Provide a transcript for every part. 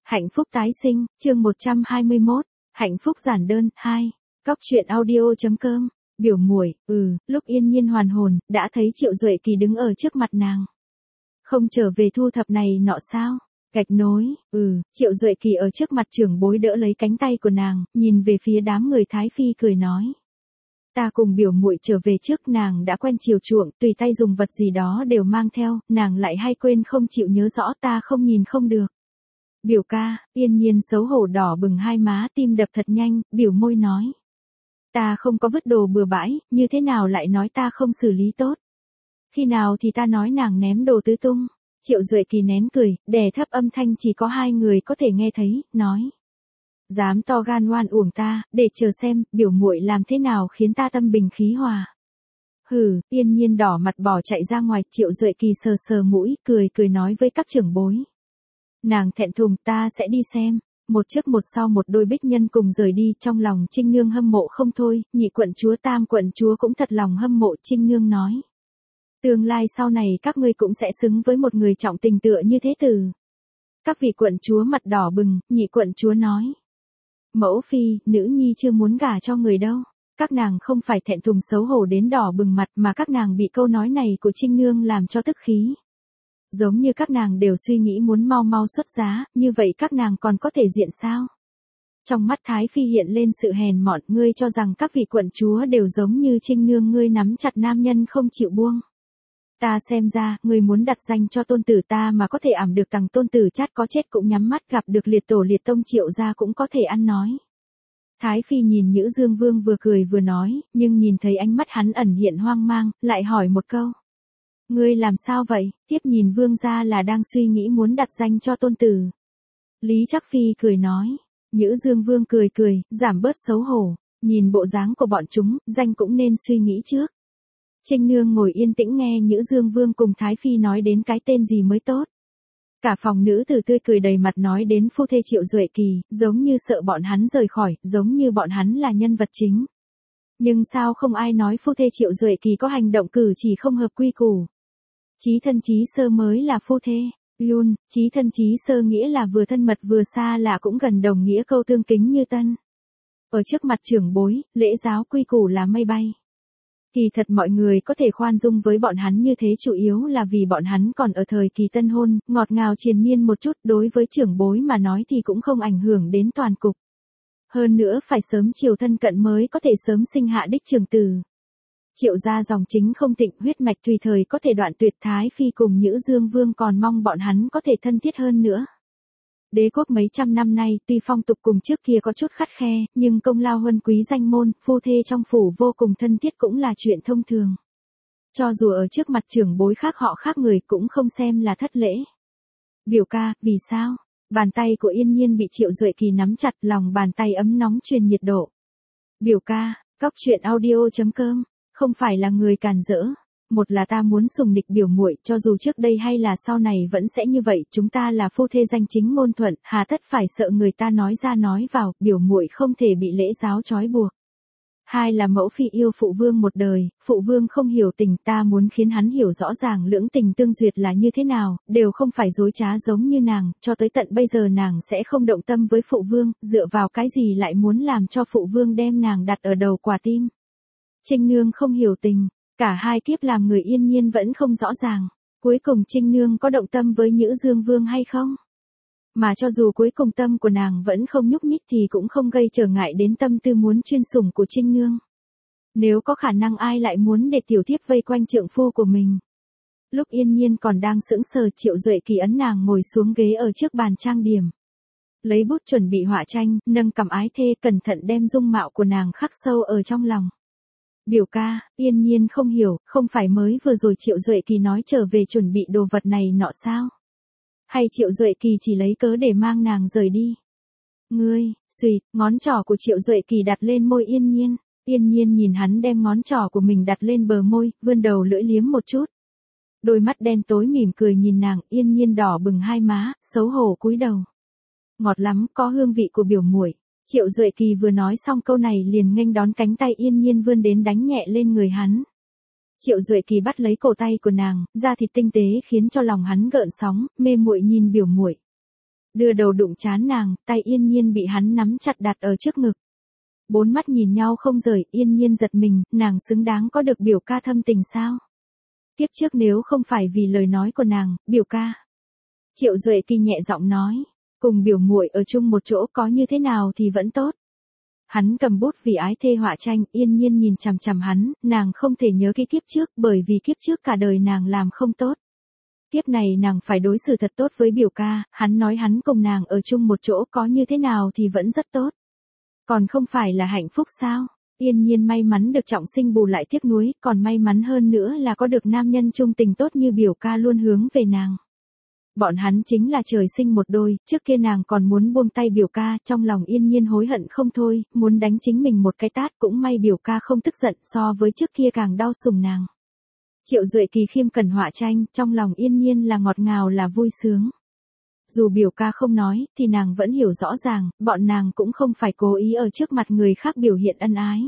Hạnh phúc tái sinh, chương 121, hạnh phúc giản đơn, 2. Cóc truyện audio.com, biểu muội, lúc Yên Nhiên hoàn hồn, đã thấy Triệu Duệ Kỳ đứng ở trước mặt nàng. Không trở về thu thập này nọ sao? Gạch nối, Triệu Duệ Kỳ ở trước mặt trưởng bối đỡ lấy cánh tay của nàng, nhìn về phía đám người Thái Phi cười nói. Ta cùng biểu muội trở về trước, nàng đã quen chiều chuộng, tùy tay dùng vật gì đó đều mang theo, nàng lại hay quên không chịu nhớ rõ, ta không nhìn không được. Biểu ca, Yên Nhiên xấu hổ đỏ bừng hai má, tim đập thật nhanh, biểu môi nói. Ta không có vứt đồ bừa bãi, như thế nào lại nói ta không xử lý tốt? Khi nào thì ta nói nàng ném đồ tứ tung? Triệu Duệ Kỳ nén cười, đè thấp âm thanh chỉ có hai người có thể nghe thấy, nói. Dám to gan oan uổng ta, để chờ xem, biểu muội làm thế nào khiến ta tâm bình khí hòa. Yên Nhiên đỏ mặt bỏ chạy ra ngoài, Triệu Duệ Kỳ sờ sờ mũi, cười nói với các trưởng bối. Nàng thẹn thùng, ta sẽ đi xem. Một trước một sau một đôi bích nhân cùng rời đi, trong lòng Trinh Nương hâm mộ không thôi, nhị quận chúa tam quận chúa cũng thật lòng hâm mộ. Trinh Nương nói. Tương lai sau này các ngươi cũng sẽ xứng với một người trọng tình tựa như thế tử. Các vị quận chúa mặt đỏ bừng, nhị quận chúa nói. Mẫu phi, nữ nhi chưa muốn gả cho người đâu. Các nàng không phải thẹn thùng xấu hổ đến đỏ bừng mặt, mà các nàng bị câu nói này của Trinh Nương làm cho tức khí. Giống như các nàng đều suy nghĩ muốn mau mau xuất giá, như vậy các nàng còn có thể diện sao? Trong mắt Thái Phi hiện lên sự hèn mọn, ngươi cho rằng các vị quận chúa đều giống như Trinh Nương, ngươi nắm chặt nam nhân không chịu buông. Ta xem ra, ngươi muốn đặt danh cho tôn tử ta mà có thể ẵm được tằng tôn tử chát có chết cũng nhắm mắt, gặp được liệt tổ liệt tông Triệu gia cũng có thể ăn nói. Thái Phi nhìn Nhữ Dương Vương vừa cười vừa nói, nhưng nhìn thấy ánh mắt hắn ẩn hiện hoang mang, lại hỏi một câu. Ngươi làm sao vậy? Tiếp nhìn Vương gia là đang suy nghĩ muốn đặt danh cho tôn tử. Lý Trắc Phi cười nói. Nhữ Dương Vương cười, giảm bớt xấu hổ. Nhìn bộ dáng của bọn chúng, danh cũng nên suy nghĩ trước. Trinh Nương ngồi yên tĩnh nghe Nhữ Dương Vương cùng Thái Phi nói đến cái tên gì mới tốt. Cả phòng nữ tử tươi cười đầy mặt nói đến phu thê Triệu Duệ Kỳ, giống như sợ bọn hắn rời khỏi, giống như bọn hắn là nhân vật chính. Nhưng sao không ai nói phu thê Triệu Duệ Kỳ có hành động cử chỉ không hợp quy củ? Chí thân chí sơ mới là phu thê. Chí thân chí sơ nghĩa là vừa thân mật vừa xa lạ, cũng gần đồng nghĩa câu tương kính như tân. Ở trước mặt trưởng bối, lễ giáo quy củ là mây bay. Kỳ thật mọi người có thể khoan dung với bọn hắn như thế chủ yếu là vì bọn hắn còn ở thời kỳ tân hôn, ngọt ngào triền miên một chút, đối với trưởng bối mà nói thì cũng không ảnh hưởng đến toàn cục. Hơn nữa phải sớm chiều thân cận mới có thể sớm sinh hạ đích trưởng tử. Triệu gia dòng chính không thịnh, huyết mạch tùy thời có thể đoạn tuyệt. Thái Phi cùng Nhữ Dương Vương còn mong bọn hắn có thể thân thiết hơn nữa. Đế quốc mấy trăm năm nay tuy phong tục cùng trước kia có chút khắt khe, nhưng công lao huân quý danh môn, phu thê trong phủ vô cùng thân thiết cũng là chuyện thông thường. Cho dù ở trước mặt trưởng bối khác họ khác người cũng không xem là thất lễ. Biểu ca, vì sao? Bàn tay của Yên Nhiên bị Triệu Duệ Kỳ nắm chặt, lòng bàn tay ấm nóng truyền nhiệt độ. Biểu ca, cóc truyện audio.com, không phải là người càn rỡ. Một là ta muốn sùng nịch biểu muội, cho dù trước đây hay là sau này vẫn sẽ như vậy, chúng ta là phu thê danh chính ngôn thuận, hà tất phải sợ người ta nói ra nói vào, biểu muội không thể bị lễ giáo trói buộc. Hai là mẫu phi yêu phụ vương một đời, phụ vương không hiểu tình, ta muốn khiến hắn hiểu rõ ràng lưỡng tình tương duyệt là như thế nào, đều không phải dối trá giống như nàng, cho tới tận bây giờ nàng sẽ không động tâm với phụ vương, dựa vào cái gì lại muốn làm cho phụ vương đem nàng đặt ở đầu quả tim. Trinh Nương không hiểu tình, cả hai kiếp làm người Yên Nhiên vẫn không rõ ràng, cuối cùng Trinh Nương có động tâm với Nhữ Dương Vương hay không? Mà cho dù cuối cùng tâm của nàng vẫn không nhúc nhích thì cũng không gây trở ngại đến tâm tư muốn chuyên sủng của Trinh Nương. Nếu có khả năng ai lại muốn để tiểu thiếp vây quanh trượng phu của mình? Lúc Yên Nhiên còn đang sững sờ, Triệu Duệ Kỳ ấn nàng ngồi xuống ghế ở trước bàn trang điểm. Lấy bút chuẩn bị họa tranh, nâng cằm ái thê, cẩn thận đem dung mạo của nàng khắc sâu ở trong lòng. Biểu ca, Yên Nhiên không hiểu, không phải mới vừa rồi Triệu Duệ Kỳ nói trở về chuẩn bị đồ vật này nọ sao? Hay Triệu Duệ Kỳ chỉ lấy cớ để mang nàng rời đi? Ngươi, suýt, ngón trỏ của Triệu Duệ Kỳ đặt lên môi Yên Nhiên. Yên Nhiên nhìn hắn đem ngón trỏ của mình đặt lên bờ môi, vươn đầu lưỡi liếm một chút. Đôi mắt đen tối mỉm cười nhìn nàng, Yên Nhiên đỏ bừng hai má, xấu hổ cúi đầu. Ngọt lắm, có hương vị của biểu muội. Triệu Duệ Kỳ vừa nói xong câu này liền nghênh đón cánh tay Yên Nhiên vươn đến đánh nhẹ lên người hắn. Triệu Duệ Kỳ bắt lấy cổ tay của nàng, da thịt tinh tế khiến cho lòng hắn gợn sóng, mê muội nhìn biểu muội. đưa đầu đụng trán nàng, tay Yên Nhiên bị hắn nắm chặt đặt ở trước ngực. Bốn mắt nhìn nhau không rời, Yên Nhiên giật mình, nàng xứng đáng có được biểu ca thâm tình sao? Kiếp trước nếu không phải vì lời nói của nàng, biểu ca. Triệu Duệ Kỳ nhẹ giọng nói, cùng biểu muội ở chung một chỗ có như thế nào thì vẫn tốt. Hắn cầm bút vì ái thê họa tranh, Yên Nhiên nhìn chằm chằm hắn, nàng không thể nhớ cái kiếp trước bởi vì kiếp trước cả đời nàng làm không tốt. Kiếp này nàng phải đối xử thật tốt với biểu ca, hắn nói hắn cùng nàng ở chung một chỗ có như thế nào thì vẫn rất tốt. Còn không phải là hạnh phúc sao? Yên Nhiên may mắn được trọng sinh bù lại tiếc nuối, còn may mắn hơn nữa là có được nam nhân trung tình tốt như biểu ca luôn hướng về nàng. Bọn hắn chính là trời sinh một đôi, trước kia nàng còn muốn buông tay biểu ca, trong lòng Yên Nhiên hối hận không thôi, muốn đánh chính mình một cái tát, cũng may biểu ca không tức giận, so với trước kia càng đau sủng nàng. Triệu Duệ Kỳ khiêm cẩn họa tranh, trong lòng Yên Nhiên là ngọt ngào là vui sướng. Dù biểu ca không nói, thì nàng vẫn hiểu rõ ràng, bọn nàng cũng không phải cố ý ở trước mặt người khác biểu hiện ân ái.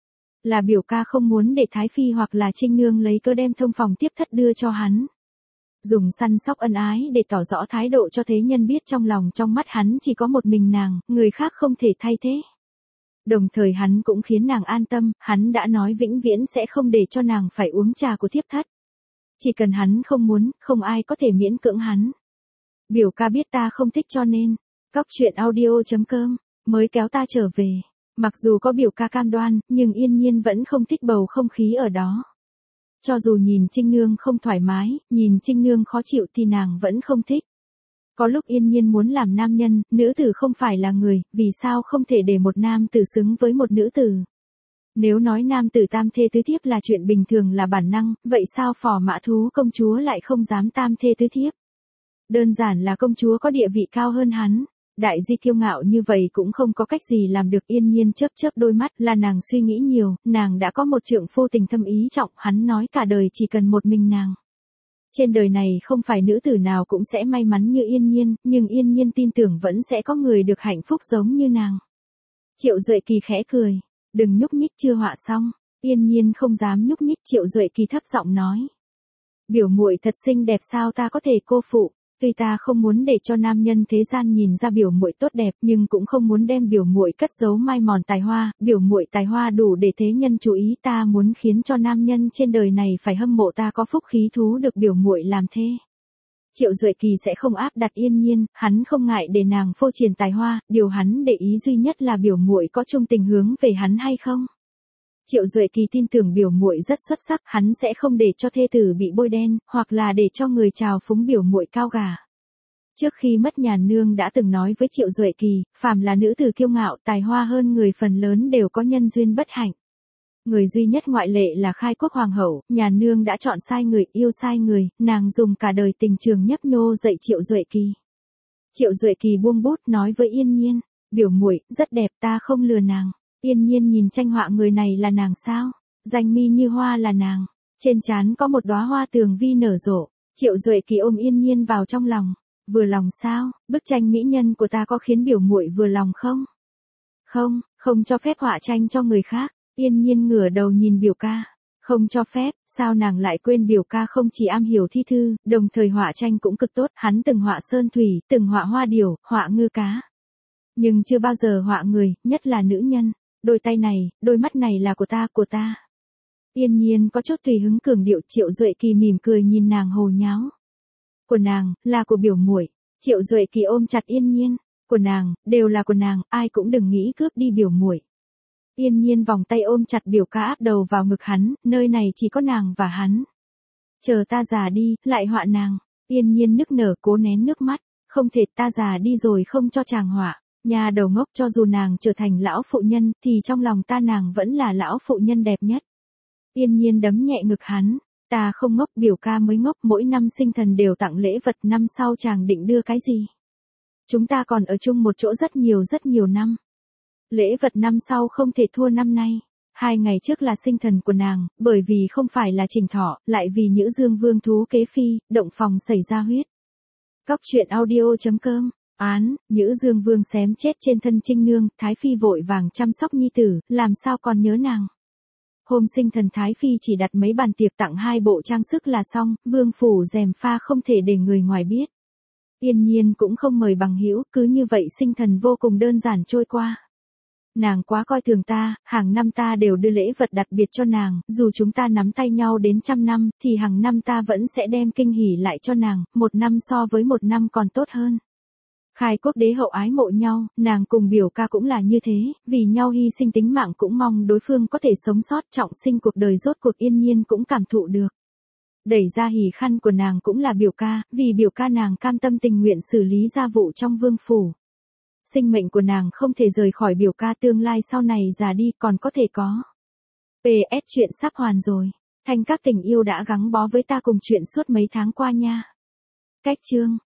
Là biểu ca không muốn để Thái Phi hoặc là Trinh Nương lấy cơ đem thông phòng tiếp thất đưa cho hắn. Dùng săn sóc ân ái để tỏ rõ thái độ cho thế nhân biết trong lòng trong mắt hắn chỉ có một mình nàng, người khác không thể thay thế. Đồng thời hắn cũng khiến nàng an tâm, hắn đã nói vĩnh viễn sẽ không để cho nàng phải uống trà của thiếp thất. Chỉ cần hắn không muốn, không ai có thể miễn cưỡng hắn. Biểu ca biết ta không thích cho nên, Cóc Truyện Audio.com, mới kéo ta trở về. Mặc dù có biểu ca cam đoan, nhưng Yên Nhiên vẫn không thích bầu không khí ở đó. Cho dù nhìn Trinh Nương không thoải mái, nhìn Trinh Nương khó chịu thì nàng vẫn không thích. Có lúc Yên Nhiên muốn làm nam nhân, nữ tử không phải là người, vì sao không thể để một nam tử xứng với một nữ tử. Nếu nói nam tử tam thê tứ thiếp là chuyện bình thường là bản năng, vậy sao Phò Mã Thú công chúa lại không dám tam thê tứ thiếp? Đơn giản là công chúa có địa vị cao hơn hắn. Đại di kiêu ngạo như vậy cũng không có cách gì làm được. Yên Nhiên chớp chớp đôi mắt, là nàng suy nghĩ nhiều, nàng đã có một trượng phu tình thâm ý trọng, hắn nói cả đời chỉ cần một mình nàng. Trên đời này không phải nữ tử nào cũng sẽ may mắn như Yên Nhiên, nhưng Yên Nhiên tin tưởng vẫn sẽ có người được hạnh phúc giống như nàng. Triệu Duệ Kỳ khẽ cười, đừng nhúc nhích chưa họa xong. Yên Nhiên không dám nhúc nhích. Triệu Duệ Kỳ thấp giọng nói, biểu muội thật xinh đẹp sao ta có thể cô phụ. Tuy ta không muốn để cho nam nhân thế gian nhìn ra biểu muội tốt đẹp, nhưng cũng không muốn đem biểu muội cất giấu mai mòn tài hoa, biểu muội tài hoa đủ để thế nhân chú ý, ta muốn khiến cho nam nhân trên đời này phải hâm mộ ta có phúc khí thú được biểu muội làm thê. Triệu Duệ Kỳ sẽ không áp đặt Yên Nhiên, hắn không ngại để nàng phô triển tài hoa, điều hắn để ý duy nhất là biểu muội có chung tình hướng về hắn hay không. Triệu Duệ Kỳ tin tưởng biểu muội rất xuất sắc, hắn sẽ không để cho thê tử bị bôi đen, hoặc là để cho người trào phúng biểu muội cao gà. Trước khi mất nhà nương đã từng nói với Triệu Duệ Kỳ, phàm là nữ tử kiêu ngạo, tài hoa hơn người phần lớn đều có nhân duyên bất hạnh. Người duy nhất ngoại lệ là Khai Quốc hoàng hậu, nhà nương đã chọn sai người, yêu sai người, nàng dùng cả đời tình trường nhấp nhô dạy Triệu Duệ Kỳ. Triệu Duệ Kỳ buông bút nói với Yên Nhiên, biểu muội rất đẹp, ta không lừa nàng. Yên Nhiên nhìn tranh họa, người này là nàng sao? Danh mi như hoa là nàng, trên trán có một đóa hoa tường vi nở rộ. Triệu Duệ Kỳ ôm Yên Nhiên vào trong lòng, vừa lòng sao? Bức tranh mỹ nhân của ta có khiến biểu muội vừa lòng không? Không, không cho phép họa tranh cho người khác. Yên Nhiên ngửa đầu nhìn biểu ca, không cho phép. Sao nàng lại quên biểu ca không chỉ am hiểu thi thư, đồng thời họa tranh cũng cực tốt, hắn từng họa sơn thủy, từng họa hoa điểu, họa ngư cá, nhưng chưa bao giờ họa người, nhất là nữ nhân. Đôi tay này, đôi mắt này là của ta, của ta. Yên Nhiên có chút tùy hứng cường điệu. Triệu Duệ Kỳ mỉm cười nhìn nàng hồ nháo. Của nàng, là của biểu muội. Triệu Duệ Kỳ ôm chặt Yên Nhiên, của nàng, đều là của nàng, ai cũng đừng nghĩ cướp đi biểu muội. Yên Nhiên vòng tay ôm chặt biểu ca áp đầu vào ngực hắn, nơi này chỉ có nàng và hắn. Chờ ta già đi, lại họa nàng. Yên Nhiên nức nở cố nén nước mắt, không thể, ta già đi rồi không cho chàng họa. Nhà đầu ngốc, cho dù nàng trở thành lão phụ nhân, thì trong lòng ta nàng vẫn là lão phụ nhân đẹp nhất. Yên Nhiên đấm nhẹ ngực hắn, ta không ngốc, biểu ca mới ngốc, mỗi năm sinh thần đều tặng lễ vật, năm sau chàng định đưa cái gì? Chúng ta còn ở chung một chỗ rất nhiều năm. Lễ vật năm sau không thể thua năm nay. 2 ngày trước là sinh thần của nàng, bởi vì không phải là Trình Thọ, lại vì Nhữ Dương Vương thú kế phi, động phòng xảy ra huyết. Cóc Truyện Audio.com. Án, Nhữ Dương Vương xém chết trên thân Trinh Nương, Thái Phi vội vàng chăm sóc nhi tử, làm sao còn nhớ nàng. Hôm sinh thần Thái Phi chỉ đặt mấy bàn tiệc tặng 2 bộ trang sức là xong, vương phủ rèm pha không thể để người ngoài biết. Yên Nhiên cũng không mời bằng hữu, cứ như vậy sinh thần vô cùng đơn giản trôi qua. Nàng quá coi thường ta, hàng năm ta đều đưa lễ vật đặc biệt cho nàng, dù chúng ta nắm tay nhau đến 100 năm, thì hàng năm ta vẫn sẽ đem kinh hỉ lại cho nàng, một năm so với một năm còn tốt hơn. Khai quốc đế hậu ái mộ nhau, nàng cùng biểu ca cũng là như thế, vì nhau hy sinh tính mạng cũng mong đối phương có thể sống sót trọng sinh cuộc đời, rốt cuộc Yên Nhiên cũng cảm thụ được. Đẩy ra hỉ khăn của nàng cũng là biểu ca, vì biểu ca nàng cam tâm tình nguyện xử lý gia vụ trong vương phủ. Sinh mệnh của nàng không thể rời khỏi biểu ca, tương lai sau này già đi còn có thể có. PS chuyện sắp hoàn rồi. Thanh các tình yêu đã gắn bó với ta cùng chuyện suốt mấy tháng qua nha. Cách chương